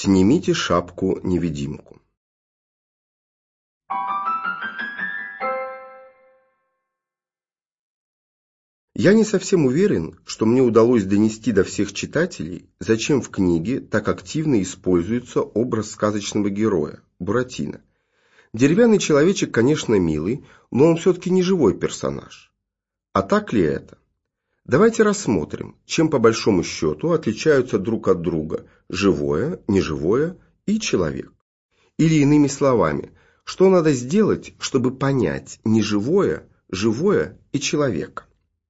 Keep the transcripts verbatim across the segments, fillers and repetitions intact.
Снимите шапку-невидимку. Я не совсем уверен, что мне удалось донести до всех читателей, зачем в книге так активно используется образ сказочного героя – Буратино. Деревянный человечек, конечно, милый, но он все-таки не живой персонаж. А так ли это? Давайте рассмотрим, чем по большому счету отличаются друг от друга живое, неживое и человек. Или иными словами, что надо сделать, чтобы понять неживое, живое и человека.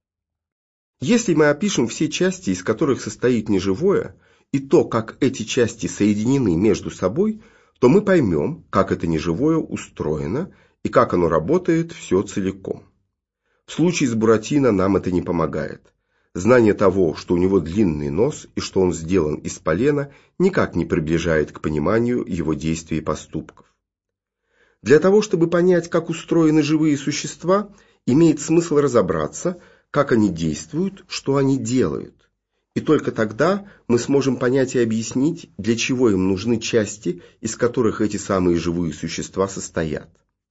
Если мы опишем все части, из которых состоит неживое, и то, как эти части соединены между собой, то мы поймем, как это неживое устроено и как оно работает все целиком. В случае с Буратино нам это не помогает. Знание того, что у него длинный нос и что он сделан из полена, никак не приближает к пониманию его действий и поступков. Для того, чтобы понять, как устроены живые существа, имеет смысл разобраться, как они действуют, что они делают. И только тогда мы сможем понять и объяснить, для чего им нужны части, из которых эти самые живые существа состоят.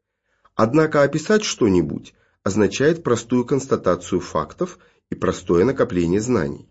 Однако описать что-нибудь означает простую констатацию фактов и простое накопление знаний.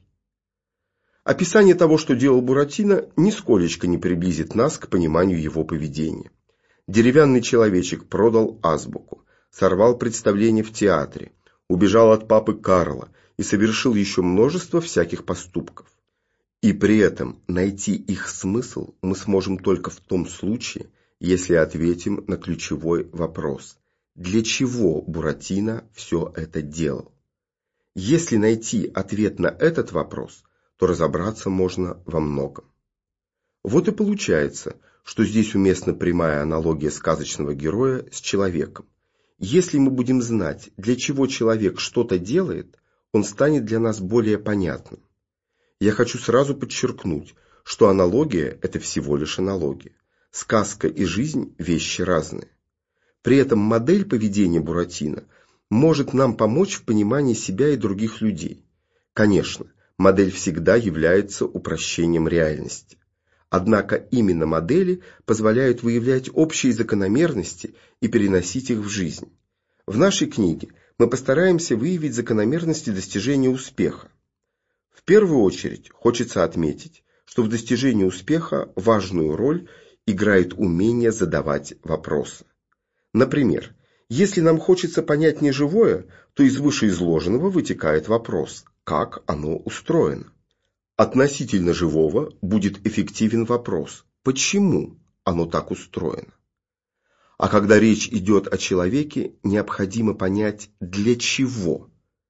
Описание того, что делал Буратино, нисколечко не приблизит нас к пониманию его поведения. Деревянный человечек продал азбуку, сорвал представление в театре, убежал от папы Карла и совершил еще множество всяких поступков. И при этом найти их смысл мы сможем только в том случае, если ответим на ключевой вопрос: для чего Буратино все это делал? Если найти ответ на этот вопрос, то разобраться можно во многом. Вот и получается, что здесь уместна прямая аналогия сказочного героя с человеком. Если мы будем знать, для чего человек что-то делает, он станет для нас более понятным. Я хочу сразу подчеркнуть, что аналогия – это всего лишь аналогия. Сказка и жизнь – вещи разные. При этом модель поведения Буратино может нам помочь в понимании себя и других людей. Конечно, модель всегда является упрощением реальности. Однако именно модели позволяют выявлять общие закономерности и переносить их в жизнь. В нашей книге мы постараемся выявить закономерности достижения успеха. В первую очередь хочется отметить, что в достижении успеха важную роль играет умение задавать вопросы. Например, если нам хочется понять неживое, то из вышеизложенного вытекает вопрос: как оно устроено? Относительно живого будет эффективен вопрос: почему оно так устроено? А когда речь идет о человеке, необходимо понять, для чего.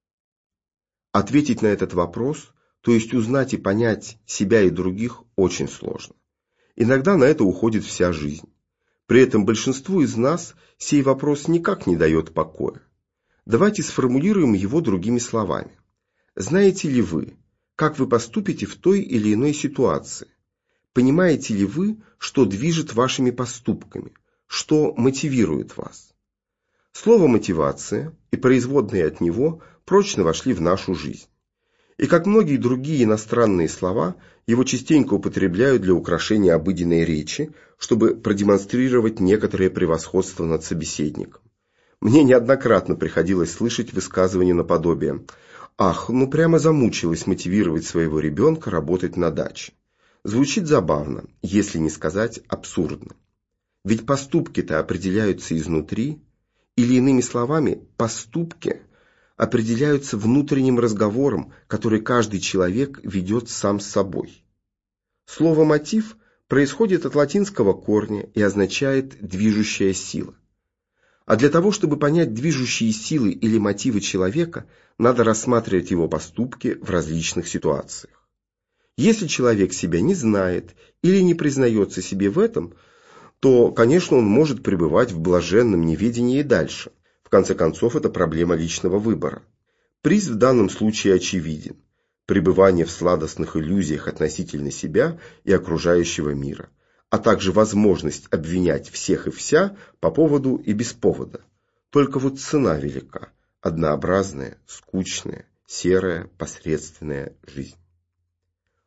Ответить на этот вопрос, то есть узнать и понять себя и других, очень сложно. Иногда на это уходит вся жизнь. При этом большинству из нас сей вопрос никак не дает покоя. Давайте сформулируем его другими словами. Знаете ли вы, как вы поступите в той или иной ситуации? Понимаете ли вы, что движет вашими поступками, что мотивирует вас? Слово «мотивация» и производные от него прочно вошли в нашу жизнь. И как многие другие иностранные слова, его частенько употребляют для украшения обыденной речи, чтобы продемонстрировать некоторое превосходство над собеседником. Мне неоднократно приходилось слышать высказывания наподобие: «Ах, ну прямо замучилась мотивировать своего ребенка работать на даче». Звучит забавно, если не сказать абсурдно. Ведь поступки-то определяются изнутри, или иными словами, поступки определяются внутренним разговором, который каждый человек ведет сам с собой. Слово «мотив» происходит от латинского корня и означает «движущая сила». А для того, чтобы понять движущие силы или мотивы человека, надо рассматривать его поступки в различных ситуациях. Если человек себя не знает или не признается себе в этом, то, конечно, он может пребывать в блаженном неведении и дальше. В конце концов, это проблема личного выбора. Приз в данном случае очевиден: пребывание в сладостных иллюзиях относительно себя и окружающего мира, а также возможность обвинять всех и вся по поводу и без повода. Только вот цена велика: однообразная, скучная, серая, посредственная жизнь.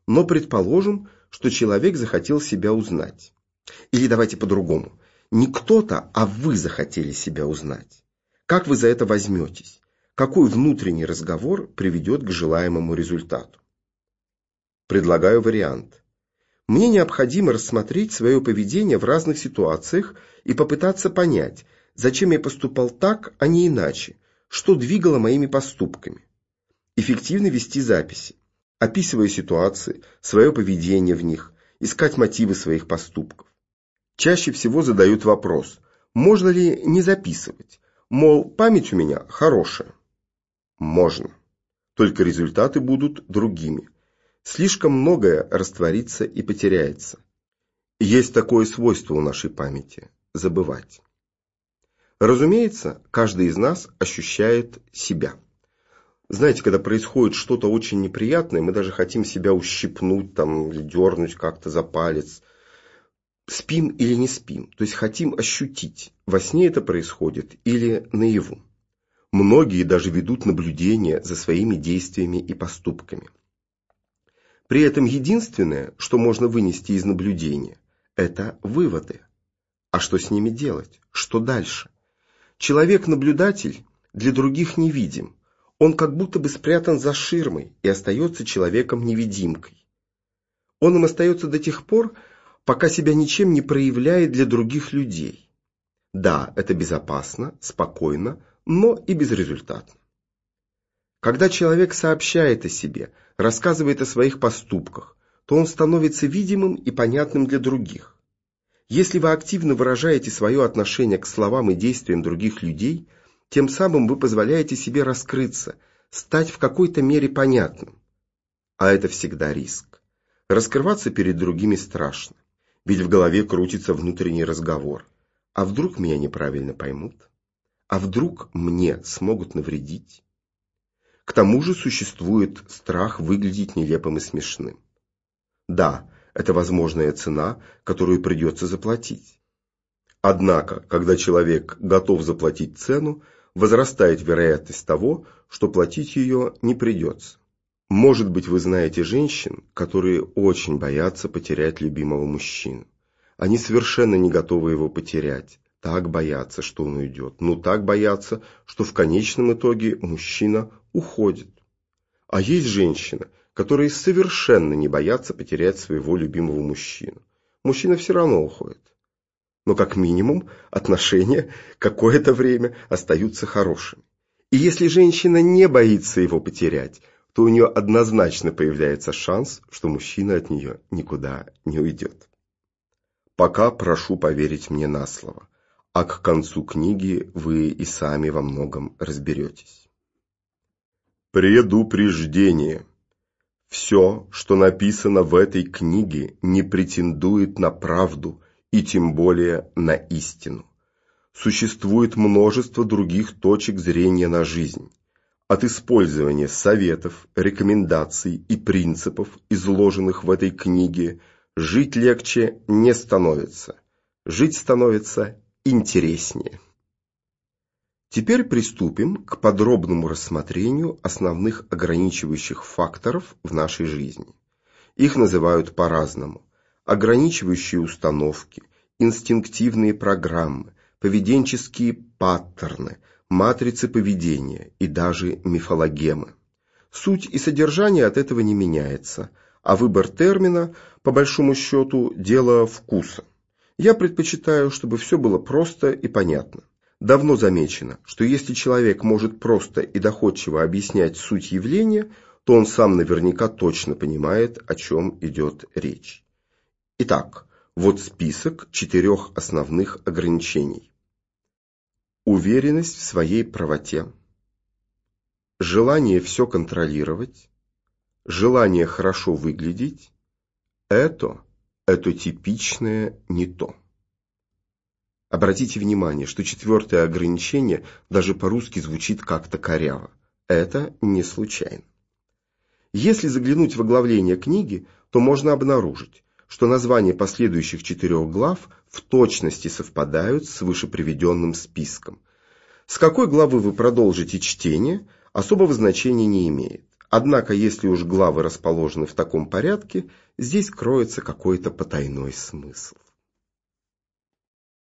Но предположим, что человек захотел себя узнать. Или давайте по-другому. Не кто-то, а вы захотели себя узнать. Как вы за это возьметесь? Какой внутренний разговор приведет к желаемому результату? Предлагаю вариант. Мне необходимо рассмотреть свое поведение в разных ситуациях и попытаться понять, зачем я поступал так, а не иначе, что двигало моими поступками. Эффективно вести записи, описывая ситуации, свое поведение в них, искать мотивы своих поступков. Чаще всего задают вопрос, можно ли не записывать, мол, память у меня хорошая. Можно, только результаты будут другими. Слишком многое растворится и потеряется. Есть такое свойство у нашей памяти – забывать. Разумеется, каждый из нас ощущает себя. Знаете, когда происходит что-то очень неприятное, мы даже хотим себя ущипнуть там, или дернуть как-то за палец. Спим или не спим, то есть хотим ощутить, во сне это происходит или наяву. Многие даже ведут наблюдение за своими действиями и поступками. При этом единственное, что можно вынести из наблюдения, это выводы. А что с ними делать? Что дальше? Человек-наблюдатель для других невидим. Он как будто бы спрятан за ширмой и остается человеком-невидимкой. Он им остается до тех пор, пока себя ничем не проявляет для других людей. Да, это безопасно, спокойно, но и безрезультатно. Когда человек сообщает о себе, рассказывает о своих поступках, то он становится видимым и понятным для других. Если вы активно выражаете свое отношение к словам и действиям других людей, тем самым вы позволяете себе раскрыться, стать в какой-то мере понятным. А это всегда риск. Раскрываться перед другими страшно, ведь в голове крутится внутренний разговор. А вдруг меня неправильно поймут? А вдруг мне смогут навредить? К тому же существует страх выглядеть нелепым и смешным. Да, это возможная цена, которую придется заплатить. Однако, когда человек готов заплатить цену, возрастает вероятность того, что платить ее не придется. Может быть, вы знаете женщин, которые очень боятся потерять любимого мужчину. Они совершенно не готовы его потерять. Так боятся, что он уйдет. Ну, так боятся, что в конечном итоге мужчина уходит. А есть женщины, которые совершенно не боятся потерять своего любимого мужчину. Мужчина все равно уходит. Но как минимум отношения какое-то время остаются хорошими. И если женщина не боится его потерять, то у нее однозначно появляется шанс, что мужчина от нее никуда не уйдет. Пока прошу поверить мне на слово, а к концу книги вы и сами во многом разберетесь. Предупреждение. Все, что написано в этой книге, не претендует на правду и тем более на истину. Существует множество других точек зрения на жизнь. От использования советов, рекомендаций и принципов, изложенных в этой книге, жить легче не становится. Жить становится интереснее. Теперь приступим к подробному рассмотрению основных ограничивающих факторов в нашей жизни. Их называют по-разному. Ограничивающие установки, инстинктивные программы, поведенческие паттерны, матрицы поведения и даже мифологемы. Суть и содержание от этого не меняется, а выбор термина, по большому счету, дело вкуса. Я предпочитаю, чтобы все было просто и понятно. Давно замечено, что если человек может просто и доходчиво объяснять суть явления, то он сам наверняка точно понимает, о чем идет речь. Итак, вот список четырех основных ограничений. Уверенность в своей правоте, желание все контролировать, желание хорошо выглядеть – это, это типичное не то. Обратите внимание, что четвертое ограничение даже по-русски звучит как-то коряво. Это не случайно. Если заглянуть в оглавление книги, то можно обнаружить, что названия последующих четырех глав в точности совпадают с вышеприведенным списком. С какой главы вы продолжите чтение, особого значения не имеет. Однако, если уж главы расположены в таком порядке, здесь кроется какой-то потайной смысл.